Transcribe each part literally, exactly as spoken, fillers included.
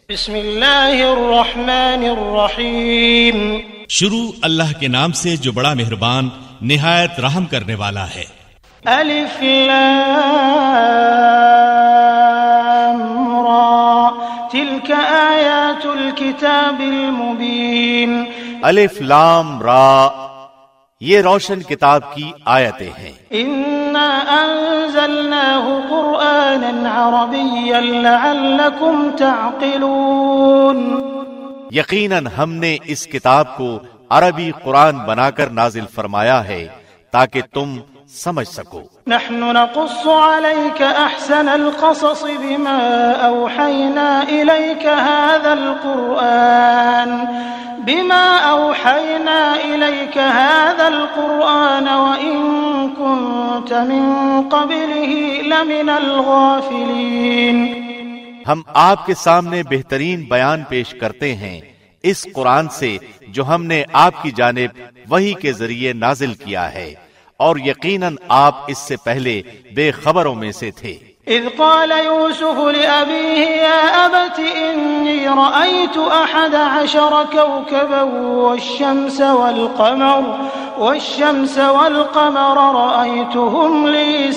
بسم اللہ الرحمن الرحیم، شروع اللہ کے نام سے جو بڑا مہربان نہایت رحم کرنے والا ہے۔ الف لام را تلک آیات الکتاب المبین۔ الف لام را، یہ روشن کتاب کی آیتیں ہیں۔ انا انزلناہ قرآنا عربیا لعلکم تعقلون۔ یقیناً ہم نے اس کتاب کو عربی قرآن بنا کر نازل فرمایا ہے تاکہ تم سمجھ سکو۔ نحن نقص عليك احسن القصص بما اوحينا اليك هذا القرآن بما اوحينا اليك هذا القرآن وان كنت من قبله لمن الغافلين۔ ہم آپ کے سامنے بہترین بیان پیش کرتے ہیں اس قرآن سے جو ہم نے آپ کی جانب وحی کے ذریعے نازل کیا ہے، اور یقیناً آپ اس سے پہلے بے خبروں میں سے تھے۔ اذ قال يوسف لأبيه يا أبت إني رأيت أحد عشر كوكبا والشمس والقمر والشمس والقمر رأيتهم لي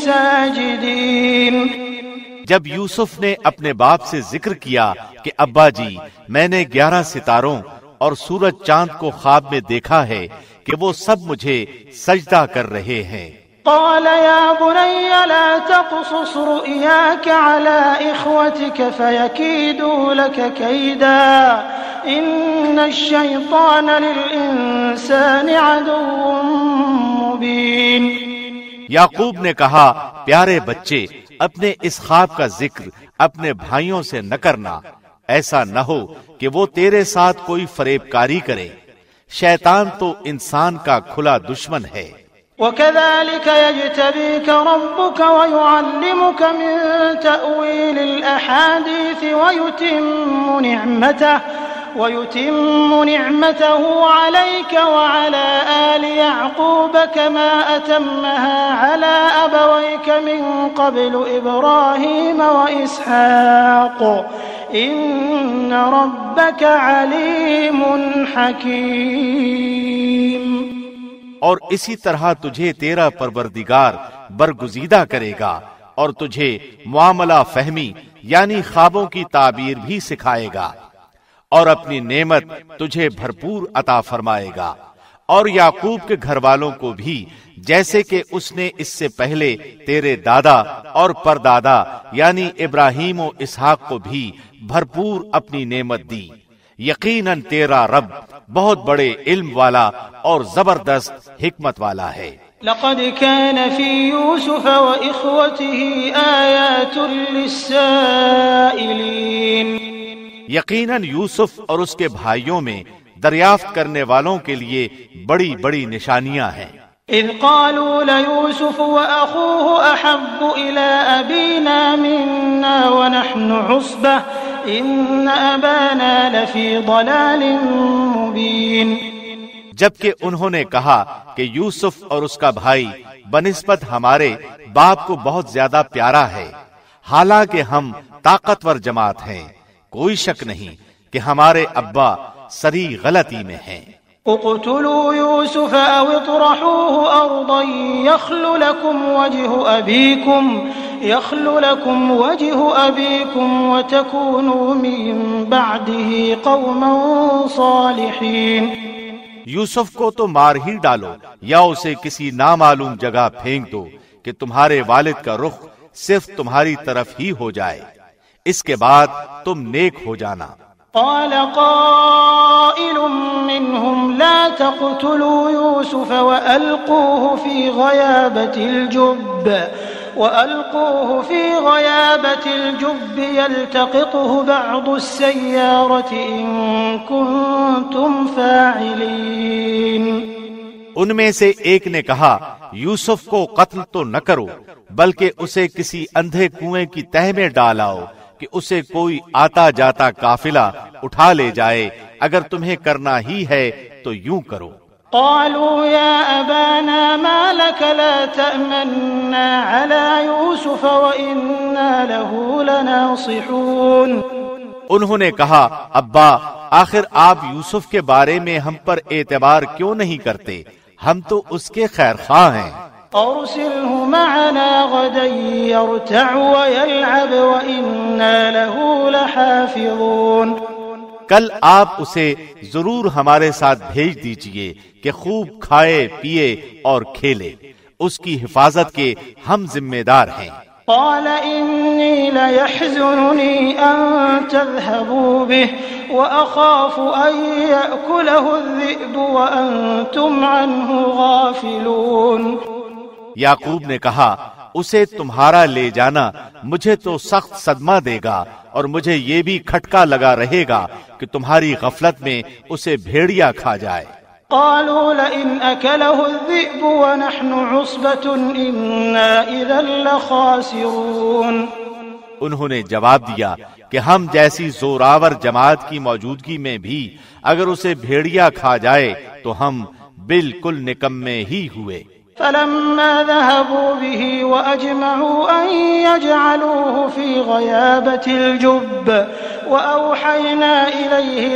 ساجدين۔ جب یوسف نے اپنے باپ سے ذکر کیا کہ ابا جی، میں نے گیارہ ستاروں اور سورج چاند کو خواب میں دیکھا ہے کہ وہ سب مجھے سجدہ کر رہے ہیں۔ قال يا بني لا تقصص رؤياك على إخوتك فيكيدوا لك كيدا إن الشيطان للإنسان عدو مبين۔ یعقوب نے کہا، پیارے بچے، اپنے اس خواب کا ذکر اپنے بھائیوں سے نہ کرنا، ایسا نہ ہو کہ وہ تیرے ساتھ کوئی فریب کاری کرے، شیطان تو انسان کا کھلا دشمن ہے۔ وَكَذَلِكَ يَجْتَبِيكَ رَبُّكَ وَيُعَلِّمُكَ مِن تَأْوِيلِ الْأَحَادِيثِ وَيُتِمُّ نِعْمَتَهُ وَيُتِمُّ نِعْمَتَهُ عَلَيْكَ وَعَلَى آلِ يَعْقُوبَ كَمَا أَتَمَّهَا عَلَى أَبَوَيْكَ مِن قَبْلُ إِبْرَاهِيمَ وَإِسْحَاقَ إِنَّ رَبَّكَ عَلِيمٌ حَكِيمٌ۔ اور اسی طرح تجھے تیرا پروردگار برگزیدہ کرے گا اور تجھے معاملہ فہمی یعنی خوابوں کی تعبیر بھی سکھائے گا، اور اپنی نعمت تجھے بھرپور عطا فرمائے گا، اور یعقوب کے گھر والوں کو بھی جیسے کہ اس نے اس سے پہلے تیرے دادا اور پردادا یعنی ابراہیم و اسحاق کو بھی بھرپور اپنی نعمت دی۔ یقیناً تیرا رب بہت بڑے علم والا اور زبردست حکمت والا ہے۔ لقد كان في يوسف وإخوته آيات للسائلين۔ یقیناً یوسف اور اس کے بھائیوں میں دریافت کرنے والوں کے لیے بڑی بڑی نشانیاں ہیں۔ اذ قالوا ليوسف وأخوه أحب إلى أبينا منا ونحن عصبة إن أبانا لفي ضلال مبين۔ جبکہ انہوں نے کہا کہ یوسف اور اس کا بھائی بنسبت ہمارے باپ کو بہت زیادہ پیارا ہے، حالانکہ ہم طاقتور جماعت ہیں، کوئی شک نہیں کہ ہمارے ابا سری غلطی میں ہیں۔ اقتلوا يوسف او اطرحوه ارضا يخل لكم وجه ابيكم يخل لكم وجه ابيكم وتكونوا من بعده قوما صالحين۔ یوسف کو تو مار ہی ڈالو یا اسے کسی نامعلوم جگہ پھینک دو کہ تمہارے والد کا رخ صرف تمہاری طرف ہی ہو جائے، اس کے بعد تم نیک ہو جانا۔ قال قائل منهم لا تقتلوا يوسف وألقوه في غيابة الجب وألقوه في غيابة الجب يلتقطه بعض السيارة إن كنتم فاعلين۔ ان میں سے ایک نے کہا، یوسف کو قتل تو نہ کرو بلکہ اسے کسی اندھے کنویں کی تہ میں ڈالاؤ کہ اسے کوئی آتا جاتا قافلہ اٹھا لے جائے، اگر تمہیں کرنا ہی ہے تو یوں کرو۔ قالوا يا أبانا ما لك لا تأمنا على يوسف وإنا له لناصحون۔ انہوں نے کہا ابا آخر آپ یوسف کے بارے میں ہم پر اعتبار کیوں نہیں کرتے؟ ہم تو اس کے خیر خواہ ہیں۔ أرسله معنا غدا يرتع ويلعب وإنا له لحافظون۔ کل آپ اسے ضرور ہمارے ساتھ بھیج دیجئے کہ خوب کھائے پیے اور کھیلے، اس کی حفاظت کے ہم ذمہ دار ہیں۔ قال إني ليحزنني أن تذهبوا به وأخاف أن يأكله الذئب وأنتم عنه غافلون۔ یعقوب نے کہا اسے تمہارا لے جانا مجھے تو سخت صدمہ دے گا اور مجھے یہ بھی کھٹکا لگا رہے گا کہ تمہاری غفلت میں اسے بھیڑیا کھا جائے۔ قالوا لئن أكله الذئب ونحن عصبة إنا إذا لخاسرون۔ انہوں نے جواب دیا کہ ہم جیسی زوراور جماعت کی موجودگی میں بھی اگر اسے بھیڑیا کھا جائے تو ہم بالکل نکمے ہی ہوئے۔ فلما ذهبوا به وأجمعوا أن يجعلوه في غيابة الجب وأوحينا إليه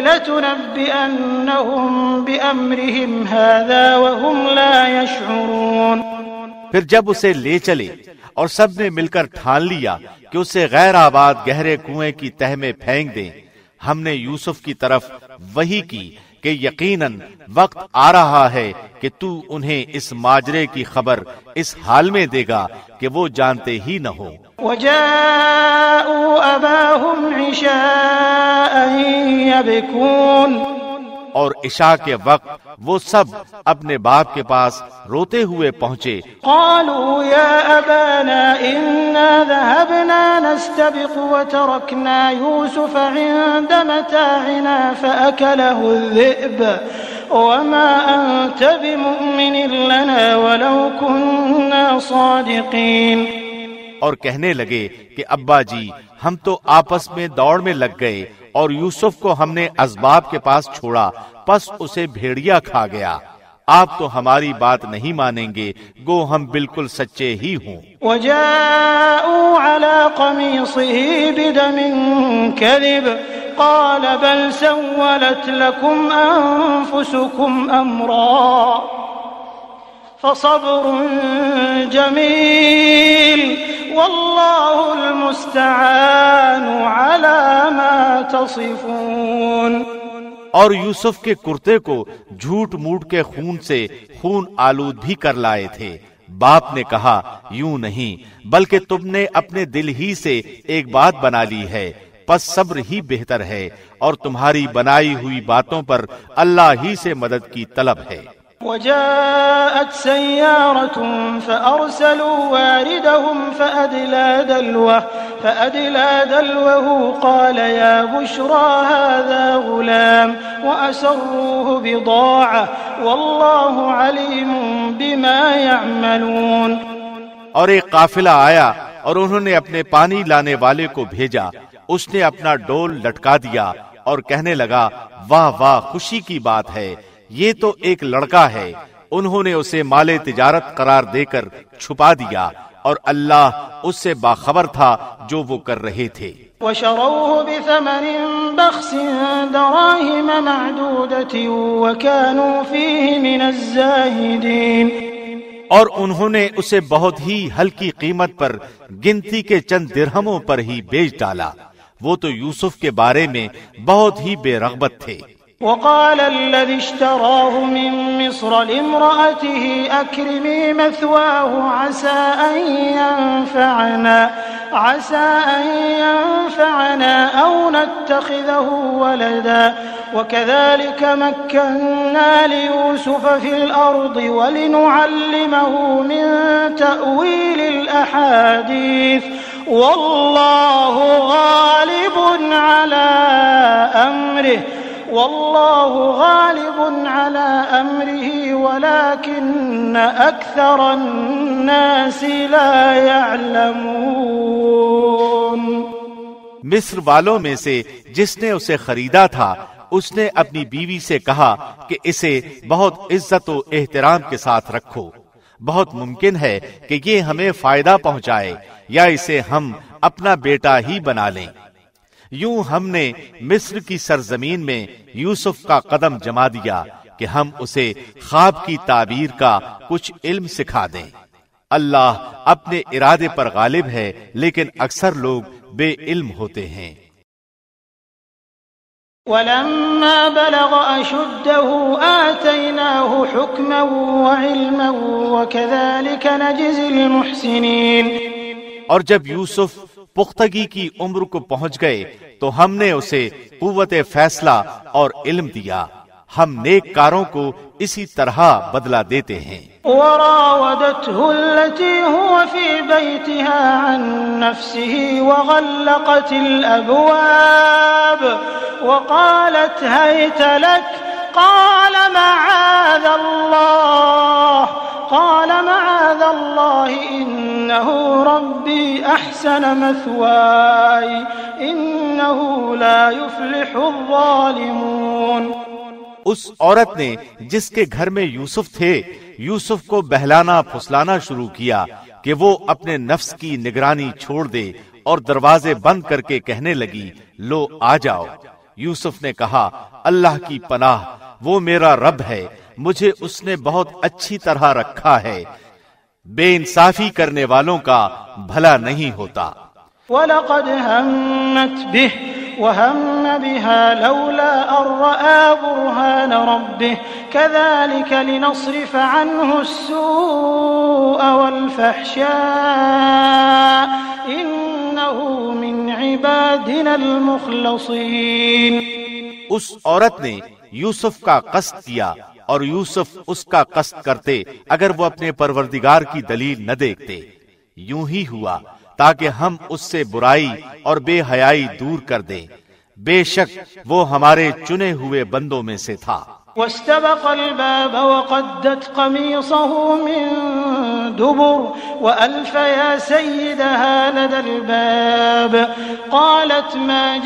لتنبئنهم بأمرهم هذا وهم لا يشعرون۔ پھر جب اسے لے چلے اور سب نے مل کر ٹھان لیا کہ اسے غیر آباد گہرے کنویں کی تہ میں پھینک دیں، ہم نے یوسف کی طرف وحی کی کہ یقیناً وقت آ رہا ہے کہ تو انہیں اس ماجرے کی خبر اس حال میں دے گا کہ وہ جانتے ہی نہ ہو۔ وَجَاءُوا أَبَاهُمْ عِشَاءً يَبْكُونَ۔ اور عشاء کے وقت وہ سب اپنے باپ کے پاس روتے ہوئے پہنچے۔ قالوا يا أبانا إنا ذهبنا نستبق وتركنا يوسف عند متاعنا فأكله الذئب وما أنت بمؤمن لنا ولو كنا صادقين۔ اور کہنے لگے کہ ابا جی ہم تو آپس میں دوڑ میں لگ گئے اور یوسف کو ہم نے اسباب کے پاس چھوڑا، پس اسے بھیڑیا کھا گیا۔ آپ تو ہماری بات نہیں مانیں گے گو ہم بالکل سچے ہی ہوں۔ وجاءوا على قميصه بدم كذب قال بل سولت لكم أنفسكم أمرا فصبر جميل والله المستعان على ما تصفون۔ اور یوسف کے کرتے کو جھوٹ موٹ کے خون سے خون آلود بھی کر لائے تھے۔ باپ نے کہا یوں نہیں بلکہ تم نے اپنے دل ہی سے ایک بات بنا لی ہے، پس صبر ہی بہتر ہے اور تمہاری بنائی ہوئی باتوں پر اللہ ہی سے مدد کی طلب ہے۔ وجاءت سيارة فأرسلوا واردهم فأدلى دلوه فأدلى دلوه قال يا بشرى هذا غلام وأسروه بضاعة والله عليم بما يعملون۔ اور ایک قافلہ آیا اور انہوں نے اپنے پانی لانے والے کو بھیجا، اس نے اپنا ڈول لٹکا دیا اور کہنے لگا واہ واہ خوشی کی بات ہے، یہ تو ایک لڑکا ہے۔ انہوں نے اسے مال تجارت قرار دے کر چھپا دیا اور اللہ اس سے باخبر تھا جو وہ کر رہے تھے۔ وشروه بثمن بخس دراهم معدودة وكانوا فيه من الزاهدين۔ اور انہوں نے اسے بہت ہی ہلکی قیمت پر گنتی کے چند درہموں پر ہی بیچ ڈالا، وہ تو یوسف کے بارے میں بہت ہی بے رغبت تھے۔ وقال الذي اشتراه من مصر لامرأته أكرمي مثواه عسى أن ينفعنا عسى أن ينفعنا أو نتخذه ولدا وكذلك مكنا ليوسف في الأرض ولنعلمه من تأويل الأحاديث والله غالب على أمره والله غالب على أمره ولكن أكثر الناس لا يعلمون۔ مصر والوں میں سے جس نے اسے خریدا تھا اس نے اپنی بیوی سے کہا کہ اسے بہت عزت و احترام کے ساتھ رکھو، بہت ممکن ہے کہ یہ ہمیں فائدہ پہنچائے یا اسے ہم اپنا بیٹا ہی بنا لیں، یوں ہم نے مصر کی سرزمین میں یوسف کا قدم جما دیا کہ ہم اسے خواب کی تعبیر کا کچھ علم سکھا دیں۔ اللہ اپنے ارادے پر غالب ہے، لیکن اکثر لوگ بے علم ہوتے ہیں۔ وَلَمَّا بَلَغَ أَشُدَّهُ آتَيْنَاهُ حُكْمًا وَعِلْمًا وَكَذَلِكَ نَجْزِي الْمُحْسِنِينَ۔ اور جب یوسف پختگی کی عمر کو پہنچ گئے تو ہم نے اسے قوت فیصلہ اور علم دیا، ہم نیک کاروں کو اسی طرح بدلہ دیتے ہیں۔ وراودته التي هو في بيتها عن نفسه وغلقت الأبواب وقالت هيت لك قال معاذ الله قال معاذ الله إنه ربي أحسن مثواي إنه لا يفلح الظالمون۔ اس عورت نے جس کے گھر میں یوسف تھے یوسف کو بہلانا پھسلانا شروع کیا کہ وہ اپنے نفس کی نگرانی چھوڑ دے اور دروازے بند کر کے کہنے لگی لو آ جاؤ۔ یوسف نے کہا اللہ کی پناہ، وہ میرا رب ہے، مجھے اس نے بہت اچھی طرح رکھا ہے، بے انصافی کرنے والوں کا بھلا نہیں ہوتا۔ وَلَقَدْ هَمَّتْ بِهِ وَهَمَّ بِهَا لَوْلَا أَن رَّأَىٰ بُرْهَانَ رَبِّهِ كَذَٰلِكَ لِنَصْرِفَ عَنْهُ السُّوءَ وَالْفَحْشَاءَ إِنَّهُ مِنْ عِبَادِنَا الْمُخْلَصِينَ۔ اس عورت نے یوسف کا قصد کیا اور یوسف اس کا قصد کرتے اگر وہ اپنے پروردگار کی دلیل نہ دیکھتے۔ یوں ہی ہوا تاکہ ہم اس سے برائی اور بے حیائی دور کر دیں، بے شک وہ ہمارے چنے ہوئے بندوں میں سے تھا۔ واستبق الباب وقدت قميصه من دبر وألف يا سيدها لدى الباب قالت ما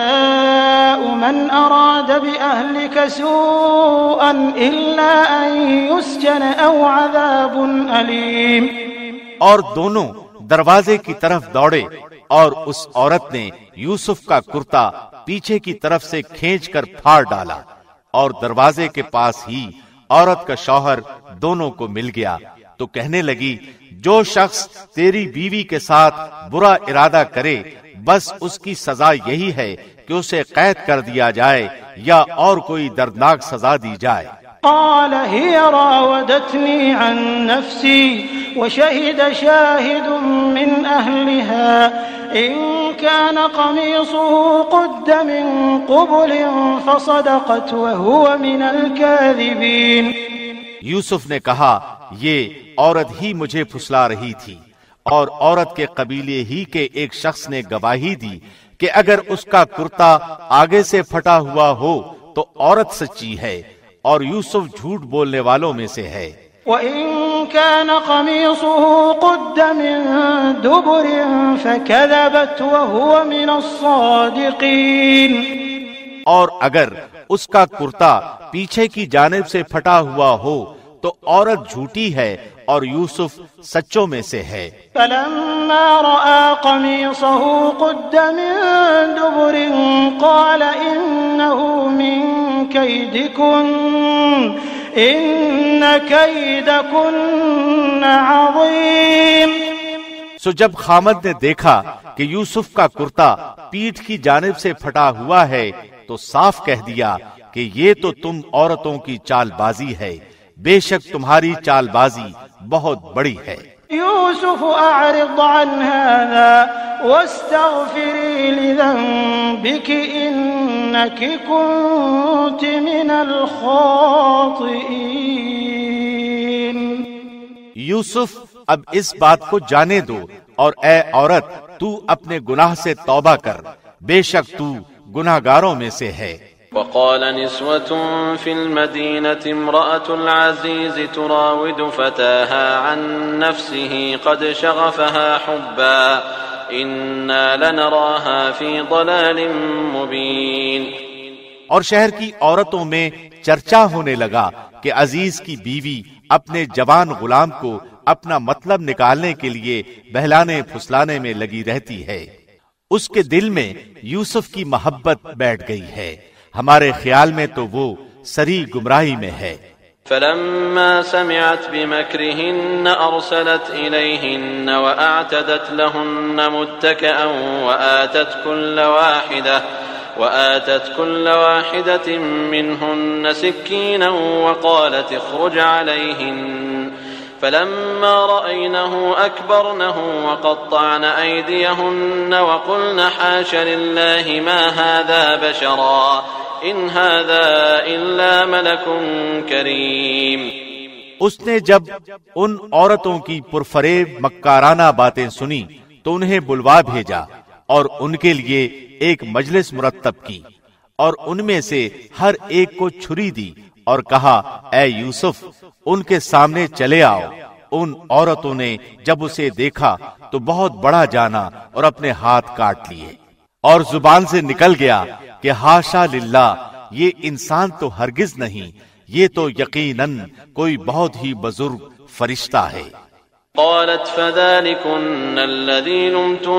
جزاء من أراد بأهلك سوءا إلا أن يسجن أو عذاب أليم۔ اور دونوں دروازے کی طرف دوڑے اور اس عورت نے یوسف کا کرتا پیچھے کی طرف سے کھینچ کر پھاڑ ڈالا اور دروازے کے پاس ہی عورت کا شوہر دونوں کو مل گیا تو کہنے لگی جو شخص تیری بیوی کے ساتھ برا ارادہ کرے بس اس کی سزا یہی ہے کہ اسے قید کر دیا جائے یا اور کوئی دردناک سزا دی جائے۔ قال هي راودتني عن نفسي وشهد شاهد من أهلها إن كان قميصه قد من قبل فصدقت وهو من الكاذبين۔ یوسف نے کہا یہ عورت ہی مجھے پھسلا رہی تھی اور عورت کے قبیلے ہی کے ایک شخص نے گواہی دی کہ اگر اس کا کرتا آگے سے پھٹا ہوا ہو تو عورت سچی ہے اور یوسف جھوٹ بولنے والوں میں سے ہے۔ وَإِن كَانَ قَمِيصُهُ قُدَّ مِن دُبُرٍ فَكَذَبَتْ وَهُوَ مِنَ الصَّادِقِينَ۔ اور اگر اس کا کرتا پیچھے کی جانب سے پھٹا ہوا ہو تو عورت جھوٹی ہے اور یوسف سچوں میں سے ہے۔ فَلَمَّا رَأَىٰ قَمِيصَهُ قُدَّ مِن دُبُرٍ قَالَ إِنَّهُ مِن كَيْدِكُنَّ إِنَّ كَيْدَكُنَّ عَظِيمٌ۔ سو جب خامد نے دیکھا کہ یوسف کا کرتا پیٹھ کی جانب سے پھٹا ہوا ہے تو صاف کہہ دیا کہ یہ تو تم عورتوں کی چال بازی ہے، بے شک تمہاری چال بازی بہت بڑی ہے۔ یوسف اعرض عن هذا واستغفری لذنبک انک کنت من الخاطئین۔ یوسف اب اس بات کو جانے دو اور اے عورت تو اپنے گناہ سے توبہ کر، بے شک تو گناہگاروں میں سے ہے۔ وقال نسوة في المدينة امرأة العزيز تراود فتاها عن نفسه قد شغفها حبا إنا لنراها في ضلال مبين۔ اور شہر کی عورتوں میں چرچا ہونے لگا کہ عزیز کی بیوی اپنے جوان غلام کو اپنا مطلب نکالنے کے لیے بہلانے پھسلانے میں لگی رہتی ہے۔ اس کے دل میں یوسف کی محبت بیٹھ گئی ہے، ہمارے خیال میں تو وہ سری گمراہی میں ہے۔ فلما سمعت بمكرهن أرسلت إليهن وأعتدت لهن متكئا وآتت كل واحدة وآتت كل واحدة منهن سكينا وقالت اخرج عليهن فلما رأينه أكبرنه وقطعن أيديهن وقلن حاش لله ما هذا بشرا إن هذا إلا ملك كريم۔ اس نے جب ان عورتوں کی پرفریب مکارانہ باتیں سنی تو انہیں بلوا بھیجا اور ان کے لیے ایک مجلس مرتب کی اور ان میں سے ہر ایک کو چھری دی اور کہا اے یوسف ان کے سامنے چلے آؤ۔ ان عورتوں نے جب اسے دیکھا تو بہت بڑا جانا اور اپنے ہاتھ کاٹ لیے، اور زبان سے نکل گیا کہ ہاشا للہ، یہ انسان تو ہرگز نہیں، یہ تو یقیناً کوئی بہت ہی بزرگ فرشتہ ہے۔ قالت فذلكن الذي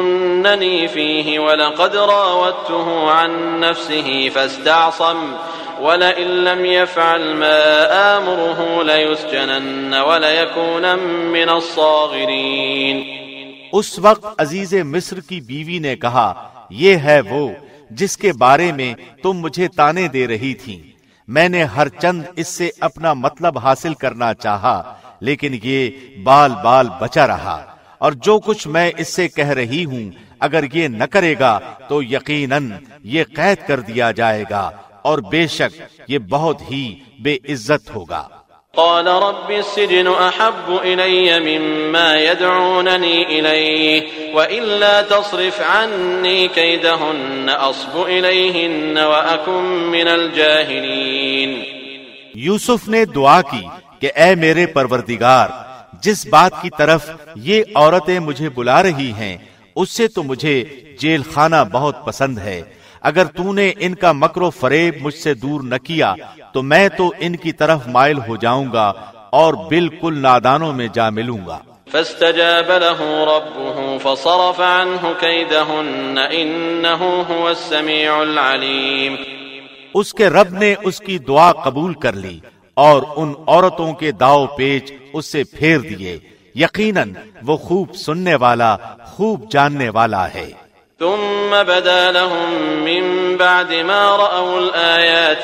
لمتنني فيه ولقد راودته عن نفسه فاستعصم ولئن لم يفعل ما آمره ليسجنن وليكونن من الصاغرين۔ اس وقت عزیز مصر کی بیوی نے کہا یہ ہے وہ جس کے بارے میں تم مجھے تانے دے رہی تھی، میں نے ہر چند اس سے اپنا مطلب حاصل کرنا چاہا لیکن یہ بال بال بچا رہا، اور جو کچھ میں اس سے کہہ رہی ہوں اگر یہ نہ کرے گا تو یقیناً یہ قید کر دیا جائے گا اور بے شک یہ بہت ہی بے عزت ہوگا۔ قال رب السجن أحب إلي مما يدعونني إليه وإلا تصرف عني كيدهن أصب إليهن وأكن من الجاهلين۔ یوسف نے دعا کی کہ اے میرے پروردگار، جس بات کی طرف یہ عورتیں مجھے بلا رہی ہیں اس سے تو مجھے جیل خانہ بہت پسند ہے، اگر تو نے ان کا مکر و فریب مجھ سے دور نہ کیا تو میں تو ان کی طرف مائل ہو جاؤں گا اور بالکل نادانوں میں جا ملوں گا۔ فاستجاب له ربه فصرف عنه كيدهن إنه هو السميع العليم۔ اس کے رب نے اس کی دعا قبول کر لی اور ان عورتوں کے داؤ پیچ اس سے پھیر دیے، یقیناً وہ خوب سننے والا خوب جاننے والا ہے۔ ثم بدا لهم من بعد ما رأوا الآيات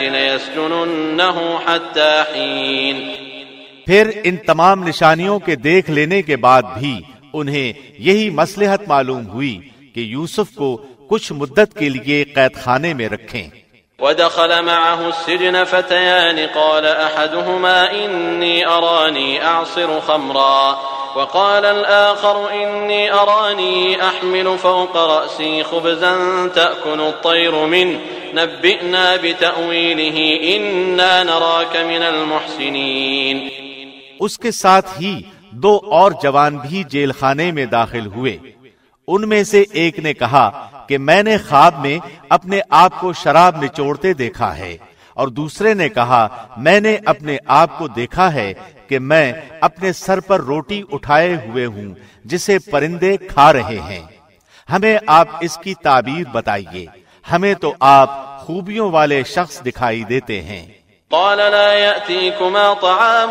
ليسجننه حتى حين۔ پھر ان تمام نشانیوں کے دیکھ لینے کے بعد بھی انہیں یہی مصلحت معلوم ہوئی کہ یوسف کو کچھ مدت کے لیے قید خانے میں رکھیں۔ ودخل معه السجن فتيان قال أحدهما إني أراني أعصر خمرا وقال الآخر إني أراني أحمل فوق رأسي خبزا تأكل الطير منه نبئنا بتأويله إنا نراك من المحسنين۔ اس کے ساتھ ہی دو اور جوان بھی جیل خانے میں داخل ہوئے، ان میں سے ایک نے کہا کہ میں نے خواب میں اپنے آپ کو شراب نچوڑتے دیکھا ہے، اور دوسرے نے کہا میں نے اپنے آپ کو دیکھا ہے کہ میں اپنے سر پر روٹی اٹھائے ہوئے ہوں جسے پرندے کھا رہے ہیں، ہمیں آپ اس کی تعبیر بتائیے، ہمیں تو آپ خوبیوں والے شخص دکھائی دیتے ہیں۔ قال لا يأتيكما طعام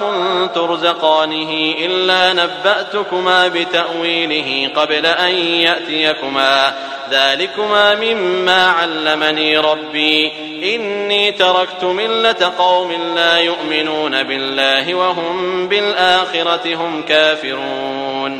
ترزقانه إلا نبأتكما بتأويله قبل أن يأتيكما ذلكما مما علمني ربي إني تركت ملة قوم لا يؤمنون بالله وهم بالآخرة هم كافرون۔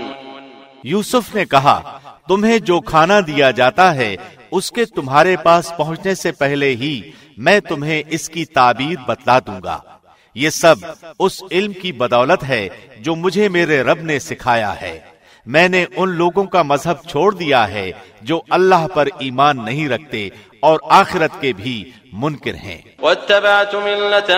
یوسف نے کہا تمہیں جو کھانا دیا جاتا ہے اس کے تمہارے پاس پہنچنے سے پہلے ہی میں تمہیں اس کی تعبیر بتلا دوں گا، یہ سب اس علم کی بدولت ہے جو مجھے میرے رب نے سکھایا ہے، میں نے ان لوگوں کا مذہب چھوڑ دیا ہے جو اللہ پر ایمان نہیں رکھتے اور آخرت کے بھی منکر ہیں۔ واتبعت ملة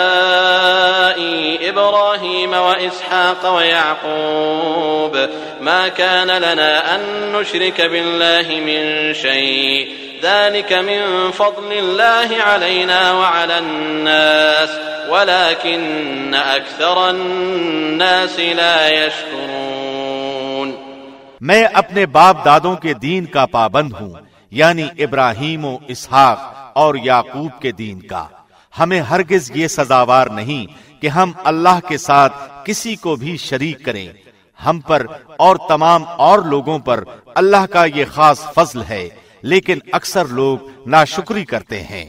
آبائي إبراهيم وإسحاق ويعقوب ما كان لنا أن نشرك بالله من شيء ذلك من فضل الله علينا وعلى الناس ولكن أكثر الناس لا يشكرون۔ میں اپنے باپ دادوں کے دین کا پابند ہوں، یعنی ابراہیم و اسحاق اور یعقوب کے دین کا۔ ہمیں ہرگز یہ سزاوار نہیں کہ ہم اللہ کے ساتھ کسی کو بھی شریک کریں۔ ہم پر اور تمام اور لوگوں پر اللہ کا یہ خاص فضل ہے، لیکن اکثر لوگ ناشکری کرتے ہیں۔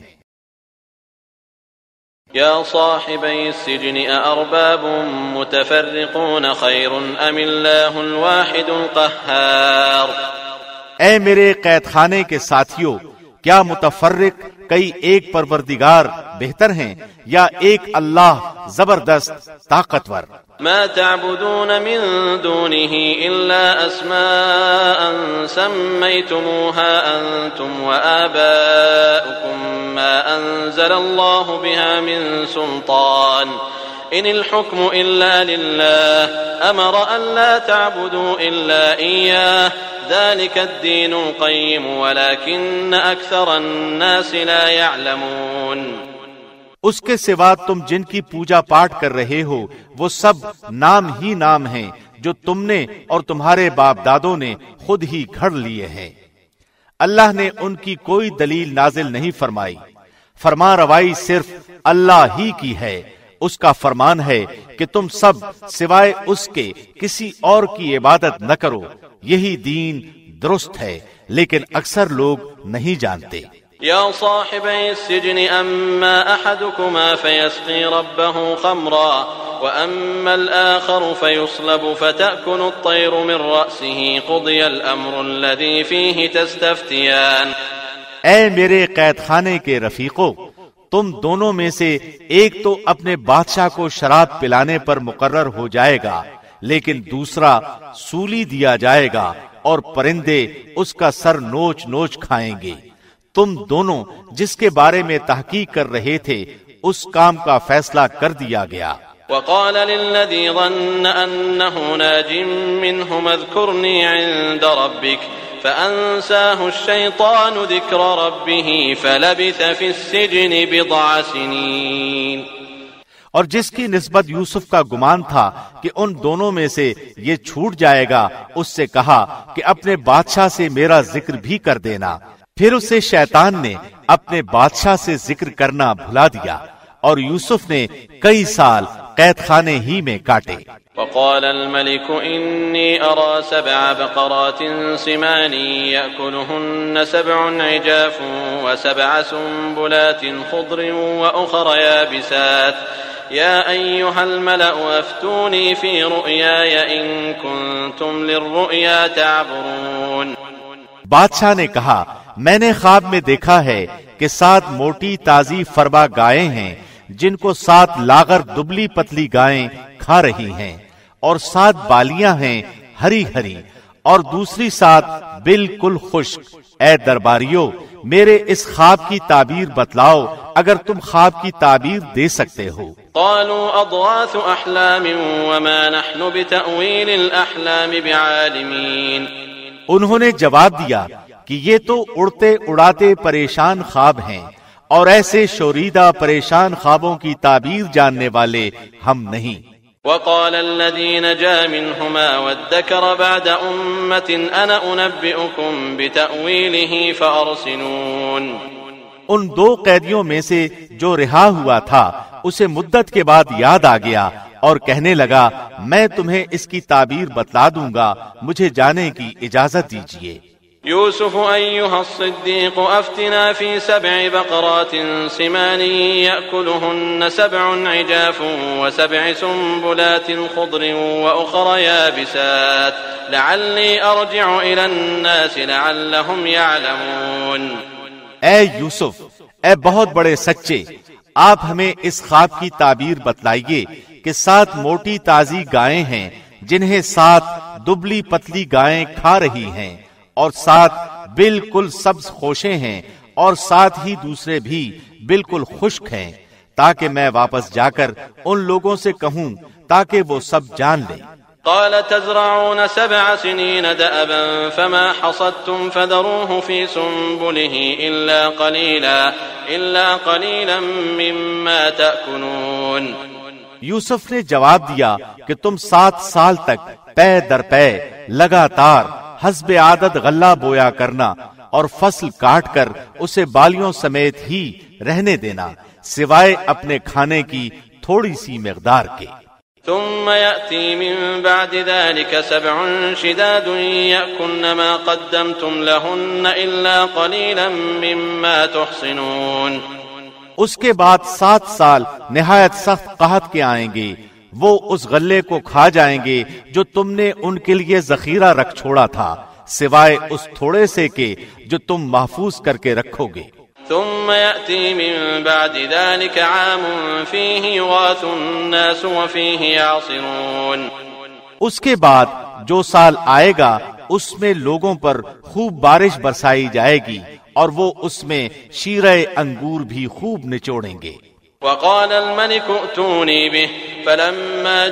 یا صاحبی السجن اارباب متفرقون خیر ام اللہ الواحد القہار۔ اے میرے قید خانے کے ساتھیوں، کیا متفرق کئی ایک پروردگار بہتر ہیں یا ایک اللہ زبردست طاقتور؟ ما تعبدون من دونه إلا أسماء سميتموها أنتم وآباؤكم ما أنزل الله بها من سلطان إن الحكم إلا لله أمر أن لا تعبدوا إلا إياه ذلك الدين القيم ولكن أكثر الناس لا يعلمون۔ اس کے سوا تم جن کی پوجا پاٹ کر رہے ہو وہ سب نام ہی نام ہیں جو تم نے اور تمہارے باپ دادوں نے خود ہی گھڑ لیے ہیں۔ اللہ نے ان کی کوئی دلیل نازل نہیں فرمائی۔ فرما روائی صرف اللہ ہی کی ہے۔ اس کا فرمان ہے کہ تم سب سوائے اس کے کسی اور کی عبادت نہ کرو، یہی دین درست ہے، لیکن اکثر لوگ نہیں جانتے۔ یا صاحبی السجن اما احدكما فيسقي ربه خمرا واما الاخر فيصلب فتأكل الطير من رأسه قضي الامر الذي فيه تستفتيان۔ اے میرے قید خانے کے رفیقو، تم دونوں میں سے ایک تو اپنے بادشاہ کو شراب پلانے پر مقرر ہو جائے گا، لیکن دوسرا سولی دیا جائے گا اور پرندے اس کا سر نوچ نوچ کھائیں گے۔ تم دونوں جس کے بارے میں تحقیق کر رہے تھے اس کام کا فیصلہ کر دیا گیا۔ وقال للذي ظن أنه ناج منهما اذكرني عند ربك فأنساه الشيطان ذكر ربه فلبث في السجن بضع سنين۔ اور جس کی نسبت یوسف کا گمان تھا کہ ان دونوں میں سے یہ چھوٹ جائے گا، اس سے کہا کہ اپنے بادشاہ سے میرا ذکر بھی کر دینا۔ پھر اسے شیطان نے اپنے بادشاہ سے ذکر کرنا بھلا دیا اور یوسف نے کئی سال قید خانے ہی میں کاٹے۔ وقال الملك إني أرى سبع بقرات سمان يأكلهن سبع عجاف وسبع سنبلات خضر وأخر يابسات يا أيها الملأ أفتوني في رؤياي إن كنتم للرؤيا تعبرون۔ بادشاہ نے کہا میں نے خواب میں دیکھا ہے کہ سات موٹی تازی فربا گائیں ہیں جن کو سات لاغر دبلی پتلی گائیں کھا رہی ہیں، اور سات بالیاں ہیں ہری ہری، اور دوسری سات بالکل خشک۔ اے درباریوں، میرے اس خواب کی تعبیر بتلاؤ اگر تم خواب کی تعبیر دے سکتے ہو۔ قالوا اضغاث احلام وما نحن بتأويل الاحلام بعالمين۔ انہوں نے جواب دیا کہ یہ تو اڑتے اڑاتے پریشان خواب ہیں، اور ایسے شوریدہ پریشان خوابوں کی تعبیر جاننے والے ہم نہیں۔ وقال الذي نجا منهما وادكر بعد أمة أنا أنبئكم بتأويله فأرسلون۔ ان دو قیدیوں میں سے جو رہا ہوا تھا اسے مدت کے بعد یاد آ گیا اور کہنے لگا میں تمہیں اس کی تعبیر بتلا دوں گا، مجھے جانے کی اجازت دیجیے۔ يوسف أيها الصديق أفتنا في سبع بقرات سمان يأكلهن سبع عجاف وسبع سنبلات خضر وأخر يابسات لعلي أرجع إلى الناس لعلهم يعلمون۔ اے یوسف، اے بہت بڑے سچے، آپ ہمیں اس خواب کی تعبیر بتلائیے کہ سات موٹی تازی گائیں ہیں جنہیں سات دبلی پتلی گائیں کھا رہی ہیں، اور سات بالکل سبز خوشے ہیں، اور ساتھ ہی دوسرے بھی بالکل خشک ہیں، تاکہ میں واپس جا کر ان لوگوں سے کہوں تاکہ وہ سب جان لیں۔ قال تزرعون سبع سنين دأبا فما حصدتم فذروه في سنبله إلا قليلا إلا قليلا مما تأكلون۔ یوسف نے جواب دیا کہ تم سات سال تک پے در پے لگاتار حسب عادت غلہ بویا کرنا اور فصل کاٹ کر اسے بالیوں سمیت ہی رہنے دینا سوائے اپنے کھانے کی تھوڑی سی مقدار کے۔ ثم يأتي من بعد ذلك سبع شداد يأكلن ما قدمتم لهن إلا قليلا مما تحصنون۔ اس کے بعد سات سال نہایت سخت قحط کے آئیں گے، وہ اس غلے کو کھا جائیں گے جو تم نے ان کے لیے ذخیرہ رکھ چھوڑا تھا، سوائے اس تھوڑے سے کے جو تم محفوظ کر کے رکھو گے۔ ثم يأتي من بعد ذلك عام فيه يغاث الناس وفيه يعصرون۔ اس کے بعد جو سال آئے گا اس میں لوگوں پر خوب بارش برسائی جائے گی اور وہ اس میں شیرہ انگور بھی خوب نچوڑیں گے۔ وقال الملك ائتوني به فلما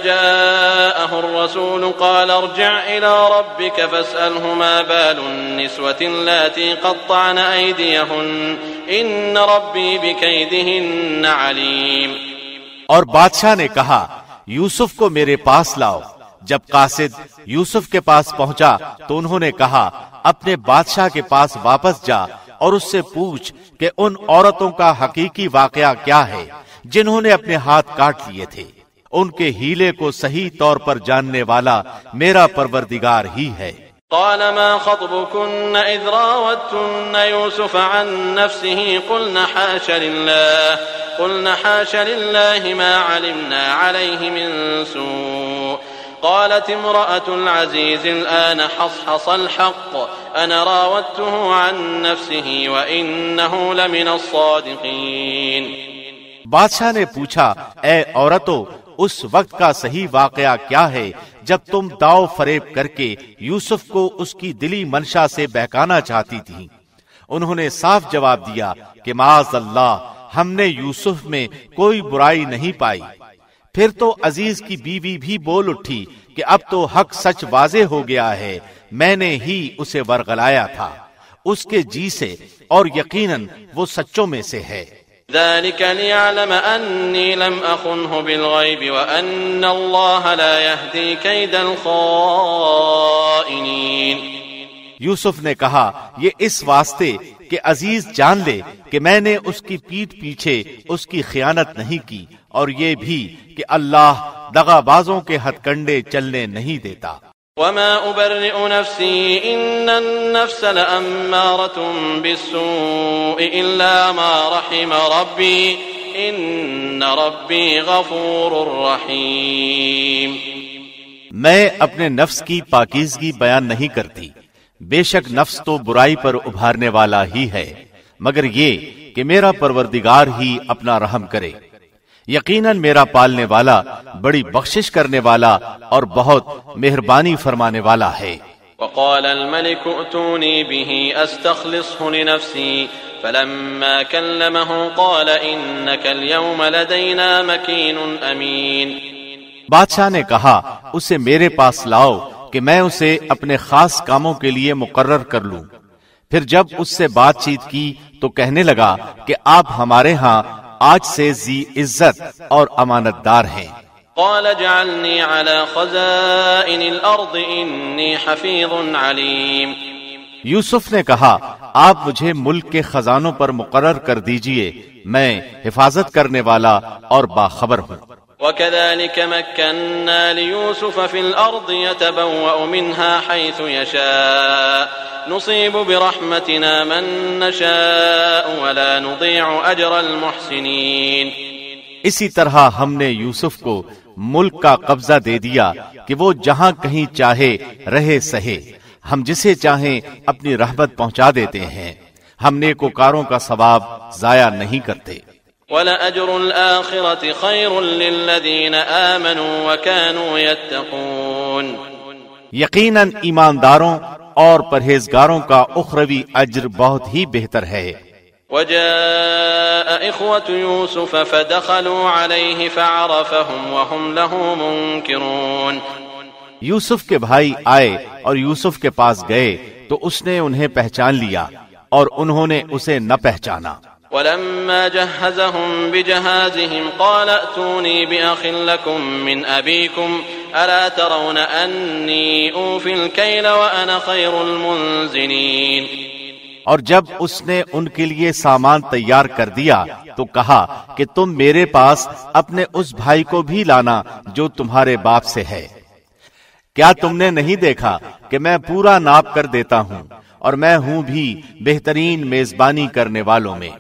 جاءه الرسول قال ارجع إلى ربك فاسأله ما بال النسوة اللاتي قطعن أيديهن إن ربي بكيدهن عليم۔ اور بادشاہ نے کہا یوسف کو میرے پاس لاؤ۔ جب قاصد یوسف کے پاس پہنچا تو انہوں نے کہا اپنے بادشاہ کے پاس واپس جا اور اس سے پوچھ کہ ان عورتوں کا حقیقی واقعہ کیا ہے جنہوں نے اپنے ہاتھ کاٹ لیے تھے، ان کے ہیلے کو صحیح طور پر جاننے والا میرا پروردگار ہی ہے۔ قال ما خطبكن إذ راوتن يوسف عن نفسه قلنا حاش لله قلنا حاش لله ما علمنا عليه من سوء قالت امرأة العزيز الآن حصحص الحق أنا راودته عن نفسه وإنه لمن الصادقين۔ بادشاہ نے پوچھا اے عورتو اس وقت کا صحیح واقعہ کیا ہے جب تم داؤ فریب کر کے یوسف کو اس کی دلی منشا سے بہکانا چاہتی تھی؟ انہوں نے صاف جواب دیا کہ معاذ اللہ، ہم نے یوسف میں کوئی برائی نہیں پائی۔ پھر تو عزیز کی بیوی بھی بول اٹھی کہ اب تو حق سچ واضح ہو گیا ہے، میں نے ہی اسے ورغلایا تھا اس کے جی سے، اور یقیناً وہ سچوں میں سے ہے۔ ذلك ليعلم أني لم أخنه بالغيب وأن الله لا يهدي كيد الخائنين۔ یوسف نے کہا یہ اس واسطے کہ عزیز جان لے کہ میں نے اس کی پیٹھ پیچھے اس کی خیانت نہیں کی، اور یہ بھی کہ اللہ دغا بازوں کے ہتھ کنڈے چلنے نہیں دیتا۔ وما أبرئ نفسي إن النفس لأمارة بالسوء إلا ما رحم ربي إن ربي غفور رحيم۔ میں اپنے نفس کی پاکیزگی بیان نہیں کرتی، بے شک نفس تو برائی پر ابھارنے والا ہی ہے، مگر یہ کہ میرا پروردگار ہی اپنا رحم کرے، یقیناً میرا پالنے والا بڑی بخشش کرنے والا اور بہت مہربانی فرمانے والا ہے۔ وقال الملك ائتوني به استخلصه لنفسي فلما كلمه قال انك اليوم لدينا مكين امين۔ بادشاہ نے کہا اسے میرے پاس لاؤ کہ میں اسے اپنے خاص کاموں کے لیے مقرر کر لوں۔ پھر جب اس سے بات چیت کی تو کہنے لگا کہ آپ ہمارے ہاں آج سے ذی عزت اور امانت دار ہیں۔ قال اجعلني على خزائن الارض اني حفيظ عليم۔ یوسف نے کہا آپ مجھے ملک کے خزانوں پر مقرر کر دیجئے، میں حفاظت کرنے والا اور باخبر ہوں۔ وكذلك مكنا ليوسف في الأرض يتبوأ منها حيث يشاء نصيب برحمتنا من نشاء ولا نضيع أجر المحسنين۔ اسی طرح ہم نے یوسف کو ملک کا قبضہ دے دیا کہ وہ جہاں کہیں چاہے رہے سہے، ہم جسے چاہیں اپنی رحمت پہنچا دیتے ہیں، ہم نیکوکاروں کا ثواب ضائع نہیں کرتے۔ وَلَأَجْرُ الْآخِرَةِ خَيْرٌ لِّلَّذِينَ آمَنُوا وَكَانُوا يَتَّقُونَ۔ یقیناً ایمانداروں اور پرہیزگاروں کا اخروی اجر بہت ہی بہتر ہے۔ وَجَاءَ إِخْوَةُ يُوسُفَ فَدَخَلُوا عَلَيْهِ فَعَرَفَهُمْ وَهُمْ لَهُ مُنكِرُونَ۔ یوسف کے بھائی آئے اور یوسف کے پاس گئے تو اس نے انہیں پہچان لیا اور انہوں نے اسے نہ پہچانا۔ ولما جهزهم بجهازهم قال ائتوني بأخ لكم من أبيكم ألا ترون أني أوفي الكيل وأنا خير المنزلين۔ اور جب اس نے ان کے لیے سامان تیار کر دیا تو کہا کہ تم میرے پاس اپنے اس بھائی کو بھی لانا جو تمہارے باپ سے ہے۔ کیا تم نے نہیں دیکھا کہ میں پورا ناپ کر دیتا ہوں اور میں ہوں بھی بہترین میزبانی کرنے والوں میں۔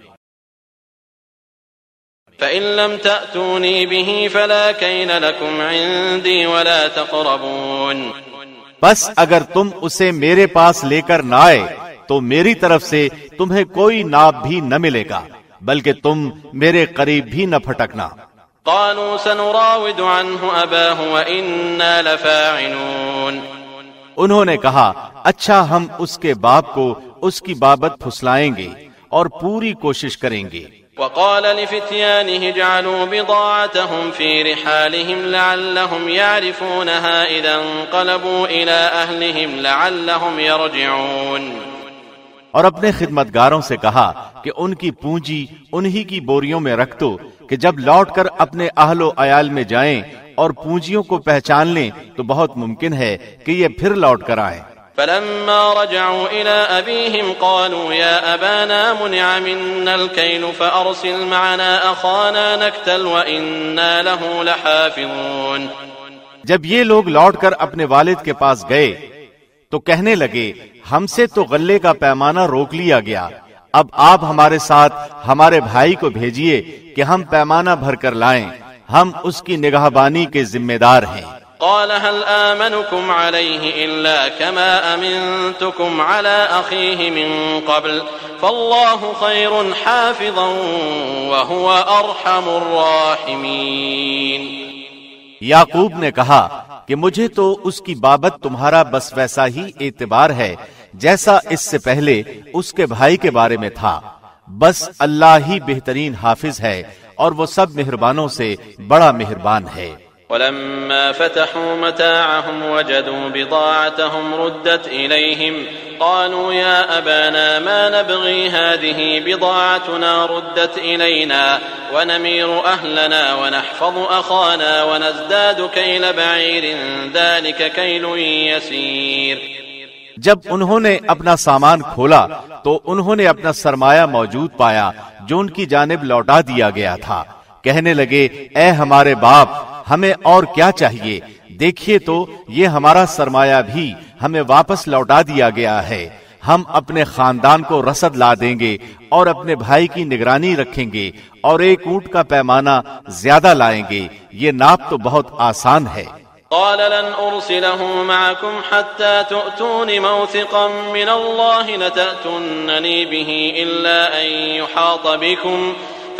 فَإِن لَّمْ تَأْتُونِي بِهِ فَلَا كَيْلَ لَكُمْ عِندِي وَلَا تَقْرَبُونِ۔ بس اگر تم اسے میرے پاس لے کر نہ آئے تو میری طرف سے تمہیں کوئی ناپ بھی نہ ملے گا، بلکہ تم میرے قریب بھی نہ پھٹکنا۔ قالوا سنراود عنه أباه وإنا لفاعلون۔ انہوں نے کہا اچھا ہم اس کے باپ کو اس کی بابت پھسلائیں گے اور پوری کوشش کریں گے۔ وقال لفتيانه اجعلوا بضاعتهم في رحالهم لعلهم يعرفونها إذا انقلبوا إلى أهلهم لعلهم يرجعون۔ اور اپنے خدمتگاروں سے کہا کہ ان کی پونجی انہی کی بوریوں میں رکھ دو کہ جب لوٹ کر اپنے اہل و عیال میں جائیں اور پونجیوں کو پہچان لیں تو بہت ممکن ہے کہ یہ پھر لوٹ کر آئیں۔ فلما رجعوا إلى أبيهم قالوا يا أبانا منع منا الكيل فأرسل معنا أخانا نكتل وإنا له لحافظون۔ جب یہ لوگ لوٹ کر اپنے والد کے پاس گئے تو کہنے لگے ہم سے تو غلے کا پیمانہ روک لیا گیا، اب آپ ہمارے ساتھ ہمارے بھائی کو بھیجیے کہ ہم پیمانہ بھر کر لائیں، ہم اس کی نگہبانی کے ذمہ دار ہیں۔ قال هل آمنكم عليه إلا كما أمنتكم على أخيه من قبل فالله خير حافظا وهو أرحم الراحمين۔ یعقوب نے کہا کہ مجھے تو اس کی بابت تمہارا بس ویسا ہی اعتبار ہے جیسا اس سے پہلے اس کے بھائی کے بارے میں تھا، بس اللہ ہی بہترین حافظ ہے اور وہ سب مہربانوں سے بڑا مہربان ہے۔ ولما فتحوا متاعهم وجدوا بضاعتهم ردت إليهم قالوا يا أبانا ما نبغي هذه بضاعتنا ردت إلينا ونمير أهلنا ونحفظ أخانا ونزداد كيل بعير ذلك كيل يسير۔ جب انہوں نے اپنا سامان کھولا تو انہوں نے اپنا سرمایہ موجود پایا جو ان کی جانب لوٹا دیا گیا تھا۔ کہنے لگے اے ہمارے باپ ہمیں اور کیا چاہیے، دیکھیے تو یہ ہمارا سرمایہ بھی ہمیں واپس لوٹا دیا گیا ہے، ہم اپنے خاندان کو رسد لا دیں گے اور اپنے بھائی کی نگرانی رکھیں گے اور ایک اونٹ کا پیمانہ زیادہ لائیں گے، یہ ناپ تو بہت آسان ہے۔ قال لن أرسله معكم حتى تؤتون موثقا من الله لتأتونني به إلا أن يحاط بكم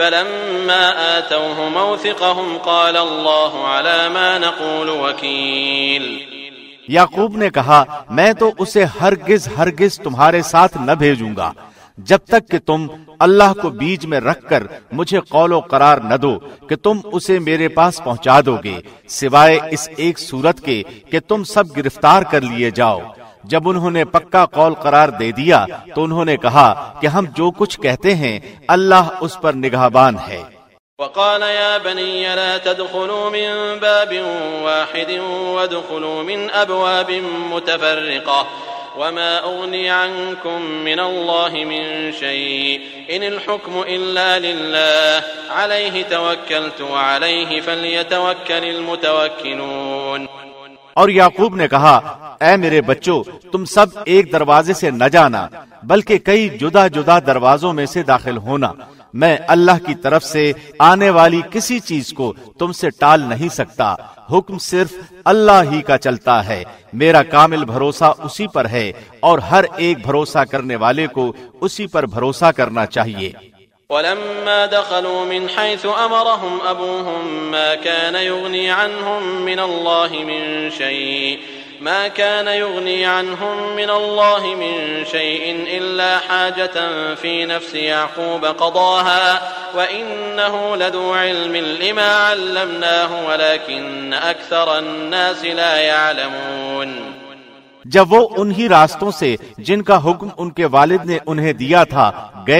فلما آتوه موثقهم قال الله على ما نقول وكيل۔ یعقوب نے کہا میں تو اسے ہرگز ہرگز تمہارے ساتھ نہ بھیجوں گا جب تک کہ تم اللہ کو بیچ میں رکھ کر مجھے قول و قرار نہ دو کہ تم اسے میرے پاس پہنچا دو گے، سوائے اس ایک صورت کے کہ تم سب گرفتار کر لیے جاؤ۔ جب انہوں نے پکا قول قرار دے دیا تو انہوں نے کہا کہ ہم جو کچھ کہتے ہیں اللہ اس پر نگہبان ہے۔ وقال يا بني لا تدخلوا من باب واحد وادخلوا من أبواب متفرقة وما أغني عنكم من الله من شيء إن الحكم إلا لله عليه توكلت وعليه فليتوكل المتوكلون۔ اور یعقوب نے کہا اے میرے بچوں تم سب ایک دروازے سے نہ جانا بلکہ کئی جدا جدا دروازوں میں سے داخل ہونا، میں اللہ کی طرف سے آنے والی کسی چیز کو تم سے ٹال نہیں سکتا، حکم صرف اللہ ہی کا چلتا ہے، میرا کامل بھروسہ اسی پر ہے اور ہر ایک بھروسہ کرنے والے کو اسی پر بھروسہ کرنا چاہیے۔ ولما دخلوا من حيث أمرهم أبوهم ما كان يغني عنهم من الله من شيء ما كان يغني عنهم من الله من شيء إلا حاجة في نفس يعقوب قضاها وإنه لذو علم لما علمناه ولكن أكثر الناس لا يعلمون۔ جب وہ انہی راستوں سے جن کا حکم ان کے والد نے انہیں دیا تھا گئے،